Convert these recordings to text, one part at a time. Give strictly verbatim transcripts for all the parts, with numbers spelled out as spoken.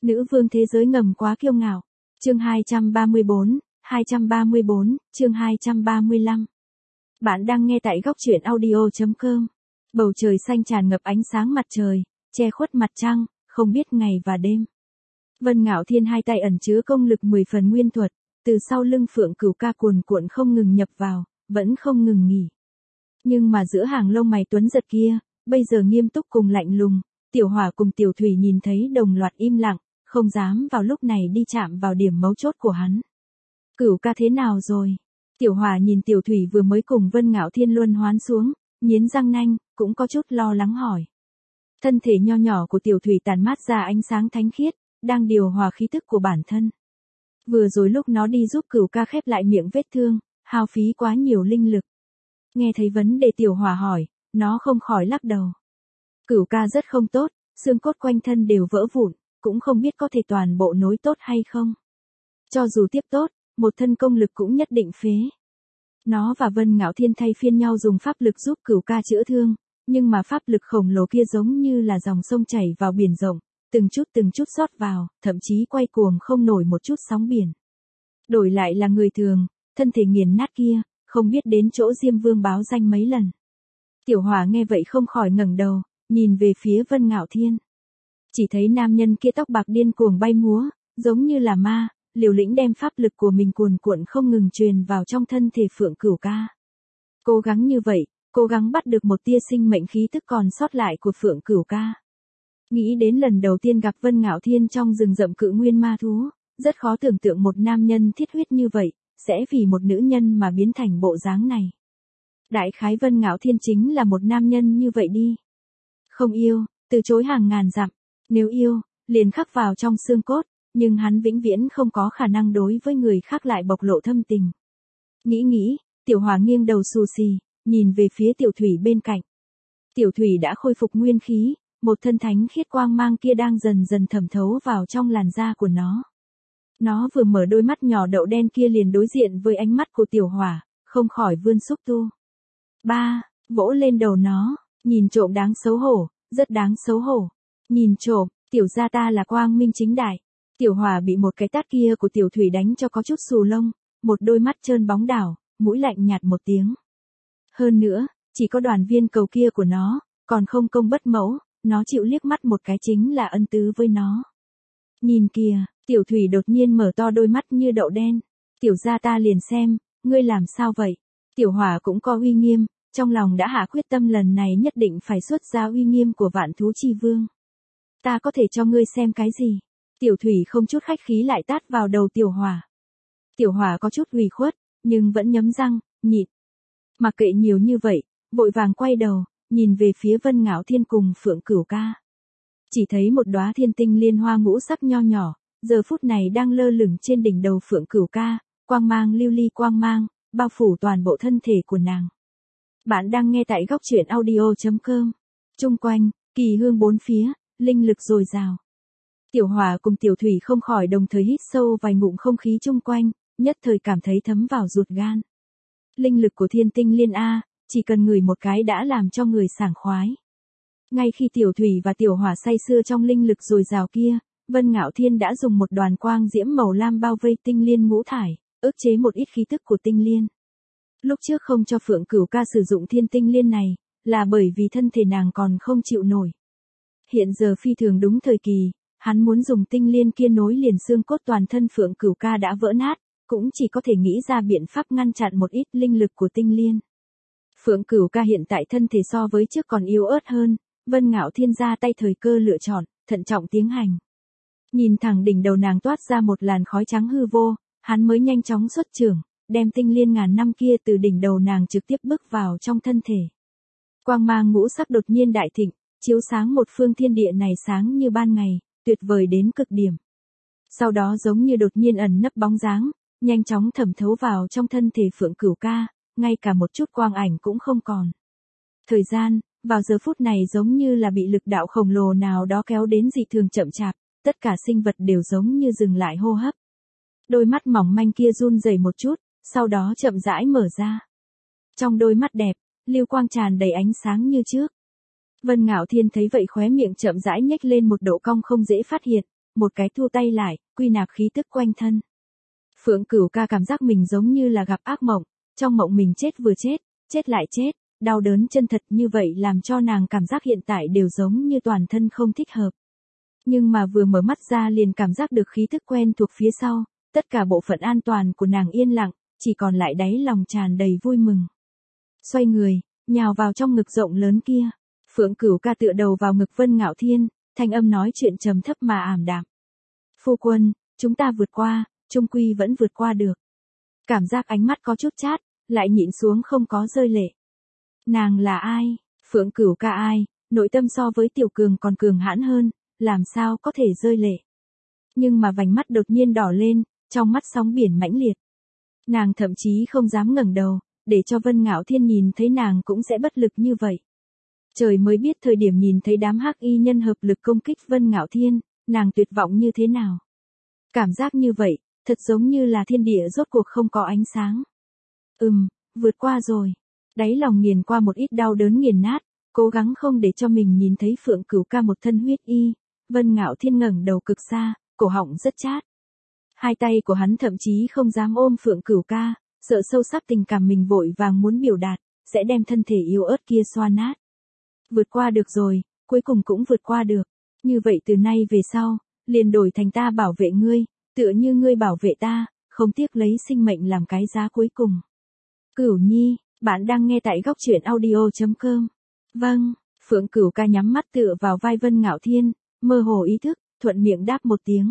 Nữ vương thế giới ngầm quá kiêu ngạo. Chương hai trăm ba mươi bốn, hai trăm ba mươi bốn, chương hai trăm ba mươi lăm. Bạn đang nghe tại góc truyện audio chấm com. Bầu trời xanh tràn ngập ánh sáng mặt trời, che khuất mặt trăng, không biết ngày và đêm. Vân Ngạo Thiên hai tay ẩn chứa công lực mười phần nguyên thuật, từ sau lưng Phượng Cửu Ca cuồn cuộn không ngừng nhập vào, vẫn không ngừng nghỉ. Nhưng mà giữa hàng lông mày tuấn giật kia, bây giờ nghiêm túc cùng lạnh lùng, Tiểu Hỏa cùng Tiểu Thủy nhìn thấy đồng loạt im lặng, không dám vào lúc này đi chạm vào điểm mấu chốt của hắn. Cửu ca thế nào rồi? Tiểu Hỏa nhìn Tiểu Thủy vừa mới cùng Vân Ngạo Thiên luân hoán xuống, nghiến răng nanh, cũng có chút lo lắng hỏi. Thân thể nho nhỏ của Tiểu Thủy tàn mát ra ánh sáng thánh khiết, đang điều hòa khí tức của bản thân. Vừa rồi lúc nó đi giúp Cửu ca khép lại miệng vết thương, hao phí quá nhiều linh lực. Nghe thấy vấn đề Tiểu Hỏa hỏi, nó không khỏi lắc đầu. Cửu ca rất không tốt, xương cốt quanh thân đều vỡ vụn, cũng không biết có thể toàn bộ nối tốt hay không. Cho dù tiếp tốt, một thân công lực cũng nhất định phế. Nó và Vân Ngạo Thiên thay phiên nhau dùng pháp lực giúp Cửu ca chữa thương, nhưng mà pháp lực khổng lồ kia giống như là dòng sông chảy vào biển rộng, từng chút từng chút rót vào, thậm chí quay cuồng không nổi một chút sóng biển. Đổi lại là người thường, thân thể nghiền nát kia, không biết đến chỗ Diêm Vương báo danh mấy lần. Tiểu Hỏa nghe vậy không khỏi ngẩng đầu, nhìn về phía Vân Ngạo Thiên. Chỉ thấy nam nhân kia tóc bạc điên cuồng bay múa, giống như là ma, liều lĩnh đem pháp lực của mình cuồn cuộn không ngừng truyền vào trong thân thể Phượng Cửu ca. Cố gắng như vậy, cố gắng bắt được một tia sinh mệnh khí tức còn sót lại của Phượng Cửu ca. Nghĩ đến lần đầu tiên gặp Vân Ngạo Thiên trong rừng rậm cự nguyên ma thú, rất khó tưởng tượng một nam nhân thiết huyết như vậy, sẽ vì một nữ nhân mà biến thành bộ dáng này. Đại khái Vân Ngạo Thiên chính là một nam nhân như vậy đi. Không yêu, từ chối hàng ngàn dặm, nếu yêu, liền khắc vào trong xương cốt, nhưng hắn vĩnh viễn không có khả năng đối với người khác lại bộc lộ thâm tình. Nghĩ nghĩ, Tiểu Hỏa nghiêng đầu xù xì, nhìn về phía Tiểu Thủy bên cạnh. Tiểu Thủy đã khôi phục nguyên khí, một thân thánh khiết quang mang kia đang dần dần thẩm thấu vào trong làn da của nó. Nó vừa mở đôi mắt nhỏ đậu đen kia liền đối diện với ánh mắt của Tiểu Hỏa, không khỏi vươn xúc tu. Ba, vỗ lên đầu nó, nhìn trộm đáng xấu hổ, rất đáng xấu hổ. Nhìn trộm, tiểu gia ta là quang minh chính đại. Tiểu Hỏa bị một cái tát kia của Tiểu Thủy đánh cho có chút xù lông, một đôi mắt trơn bóng đảo, mũi lạnh nhạt một tiếng. Hơn nữa, chỉ có đoàn viên cầu kia của nó, còn không công bất mẫu, nó chịu liếc mắt một cái chính là ân tứ với nó. Nhìn kìa, Tiểu Thủy đột nhiên mở to đôi mắt như đậu đen. Tiểu gia ta liền xem, ngươi làm sao vậy? Tiểu Hỏa cũng có uy nghiêm, trong lòng đã hạ quyết tâm lần này nhất định phải xuất ra uy nghiêm của Vạn Thú Chi Vương. Ta có thể cho ngươi xem cái gì? Tiểu Thủy không chút khách khí lại tát vào đầu Tiểu Hỏa. Tiểu Hỏa có chút ủy khuất, nhưng vẫn nhấm răng, nhịn. Mặc kệ nhiều như vậy, vội vàng quay đầu, nhìn về phía Vân Ngạo Thiên cùng Phượng Cửu ca. Chỉ thấy một đóa thiên tinh liên hoa ngũ sắc nho nhỏ, giờ phút này đang lơ lửng trên đỉnh đầu Phượng Cửu ca, quang mang lưu ly quang mang, bao phủ toàn bộ thân thể của nàng. Bạn đang nghe tại góc truyện audio chấm com. Trung quanh, kỳ hương bốn phía, linh lực dồi dào. Tiểu Hỏa cùng Tiểu Thủy không khỏi đồng thời hít sâu vài ngụm không khí chung quanh, nhất thời cảm thấy thấm vào ruột gan. Linh lực của thiên tinh liên A, chỉ cần ngửi một cái đã làm cho người sảng khoái. Ngay khi Tiểu Thủy và Tiểu Hỏa say sưa trong linh lực dồi dào kia, Vân Ngạo Thiên đã dùng một đoàn quang diễm màu lam bao vây tinh liên ngũ thải, ức chế một ít khí tức của tinh liên. Lúc trước không cho Phượng Cửu ca sử dụng thiên tinh liên này, là bởi vì thân thể nàng còn không chịu nổi. Hiện giờ phi thường đúng thời kỳ, hắn muốn dùng tinh liên kia nối liền xương cốt toàn thân Phượng Cửu ca đã vỡ nát, cũng chỉ có thể nghĩ ra biện pháp ngăn chặn một ít linh lực của tinh liên. Phượng Cửu ca hiện tại thân thể so với trước còn yếu ớt hơn, Vân Ngạo Thiên ra tay thời cơ lựa chọn, thận trọng tiến hành. Nhìn thẳng đỉnh đầu nàng toát ra một làn khói trắng hư vô, hắn mới nhanh chóng xuất chưởng, đem tinh liên ngàn năm kia từ đỉnh đầu nàng trực tiếp bước vào trong thân thể. Quang mang ngũ sắc đột nhiên đại thịnh, chiếu sáng một phương thiên địa này sáng như ban ngày, tuyệt vời đến cực điểm. Sau đó giống như đột nhiên ẩn nấp bóng dáng, nhanh chóng thẩm thấu vào trong thân thể Phượng Cửu ca, ngay cả một chút quang ảnh cũng không còn. Thời gian, vào giờ phút này giống như là bị lực đạo khổng lồ nào đó kéo đến dị thường chậm chạp, tất cả sinh vật đều giống như dừng lại hô hấp. Đôi mắt mỏng manh kia run rẩy một chút, sau đó chậm rãi mở ra. Trong đôi mắt đẹp, lưu quang tràn đầy ánh sáng như trước. Vân Ngạo Thiên thấy vậy khóe miệng chậm rãi nhếch lên một độ cong không dễ phát hiện, một cái thu tay lại, quy nạp khí tức quanh thân. Phượng Cửu Ca cảm giác mình giống như là gặp ác mộng, trong mộng mình chết vừa chết, chết lại chết, đau đớn chân thật như vậy làm cho nàng cảm giác hiện tại đều giống như toàn thân không thích hợp. Nhưng mà vừa mở mắt ra liền cảm giác được khí thức quen thuộc phía sau, tất cả bộ phận an toàn của nàng yên lặng, chỉ còn lại đáy lòng tràn đầy vui mừng. Xoay người, nhào vào trong ngực rộng lớn kia, Phượng Cửu Ca tựa đầu vào ngực Vân Ngạo Thiên, thanh âm nói chuyện trầm thấp mà ảm đạm. Phu quân, chúng ta vượt qua, chung quy vẫn vượt qua được. Cảm giác ánh mắt có chút chát, lại nhịn xuống không có rơi lệ. Nàng là ai? Phượng Cửu Ca ai? Nội tâm so với Tiểu Cường còn cường hãn hơn, làm sao có thể rơi lệ. Nhưng mà vành mắt đột nhiên đỏ lên, trong mắt sóng biển mãnh liệt. Nàng thậm chí không dám ngẩng đầu, để cho Vân Ngạo Thiên nhìn thấy nàng cũng sẽ bất lực như vậy. Trời mới biết thời điểm nhìn thấy đám hắc y nhân hợp lực công kích Vân Ngạo Thiên, nàng tuyệt vọng như thế nào. Cảm giác như vậy, thật giống như là thiên địa rốt cuộc không có ánh sáng. Ừm, vượt qua rồi. Đáy lòng nghiền qua một ít đau đớn nghiền nát, cố gắng không để cho mình nhìn thấy Phượng Cửu Ca một thân huyết y. Vân Ngạo Thiên ngẩng đầu cực xa, cổ họng rất chát. Hai tay của hắn thậm chí không dám ôm Phượng Cửu Ca, sợ sâu sắc tình cảm mình vội vàng muốn biểu đạt, sẽ đem thân thể yếu ớt kia xoa nát. Vượt qua được rồi, cuối cùng cũng vượt qua được. Như vậy từ nay về sau, liền đổi thành ta bảo vệ ngươi, tựa như ngươi bảo vệ ta, không tiếc lấy sinh mệnh làm cái giá cuối cùng. Cửu Nhi, bạn đang nghe tại góc truyện audio chấm com. Vâng, Phượng Cửu Ca nhắm mắt tựa vào vai Vân Ngạo Thiên, mơ hồ ý thức, thuận miệng đáp một tiếng.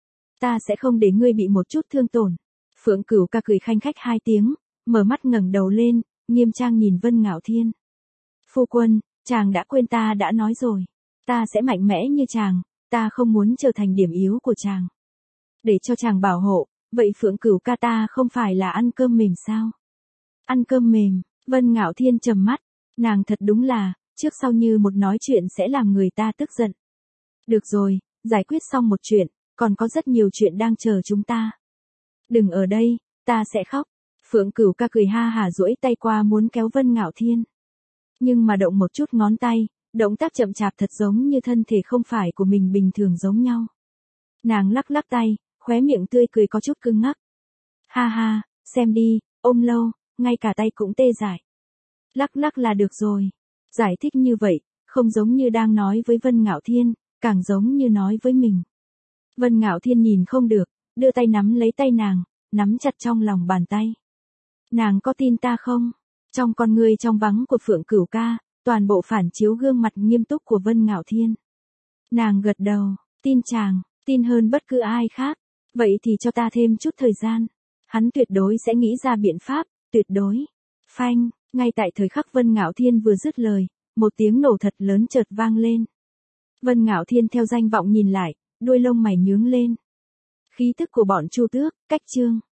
Ta sẽ không để ngươi bị một chút thương tổn. Phượng Cửu Ca cười khanh khách hai tiếng, mở mắt ngẩng đầu lên, nghiêm trang nhìn Vân Ngạo Thiên. Phu quân, chàng đã quên ta đã nói rồi. Ta sẽ mạnh mẽ như chàng, ta không muốn trở thành điểm yếu của chàng. Để cho chàng bảo hộ, vậy Phượng Cửu Ca ta không phải là ăn cơm mềm sao? Ăn cơm mềm, Vân Ngạo Thiên trầm mắt, nàng thật đúng là, trước sau như một nói chuyện sẽ làm người ta tức giận. Được rồi, giải quyết xong một chuyện, còn có rất nhiều chuyện đang chờ chúng ta. Đừng ở đây, ta sẽ khóc. Phượng Cửu Ca cười ha hả duỗi tay qua muốn kéo Vân Ngạo Thiên. Nhưng mà động một chút ngón tay, động tác chậm chạp thật giống như thân thể không phải của mình bình thường giống nhau. Nàng lắc lắc tay, khóe miệng tươi cười có chút cứng ngắc. Ha ha, xem đi, ôm lâu, ngay cả tay cũng tê dại. Lắc lắc là được rồi. Giải thích như vậy, không giống như đang nói với Vân Ngạo Thiên, càng giống như nói với mình. Vân Ngạo Thiên nhìn không được, đưa tay nắm lấy tay nàng, nắm chặt trong lòng bàn tay. Nàng có tin ta không? Trong con ngươi trong vắng của Phượng Cửu Ca, toàn bộ phản chiếu gương mặt nghiêm túc của Vân Ngạo Thiên. Nàng gật đầu, tin chàng, tin hơn bất cứ ai khác. Vậy thì cho ta thêm chút thời gian. Hắn tuyệt đối sẽ nghĩ ra biện pháp, tuyệt đối. Phanh, ngay tại thời khắc Vân Ngạo Thiên vừa dứt lời, một tiếng nổ thật lớn chợt vang lên. Vân Ngạo Thiên theo danh vọng nhìn lại, đuôi lông mày nhướng lên. Khí tức của bọn Chu Tước, cách trương.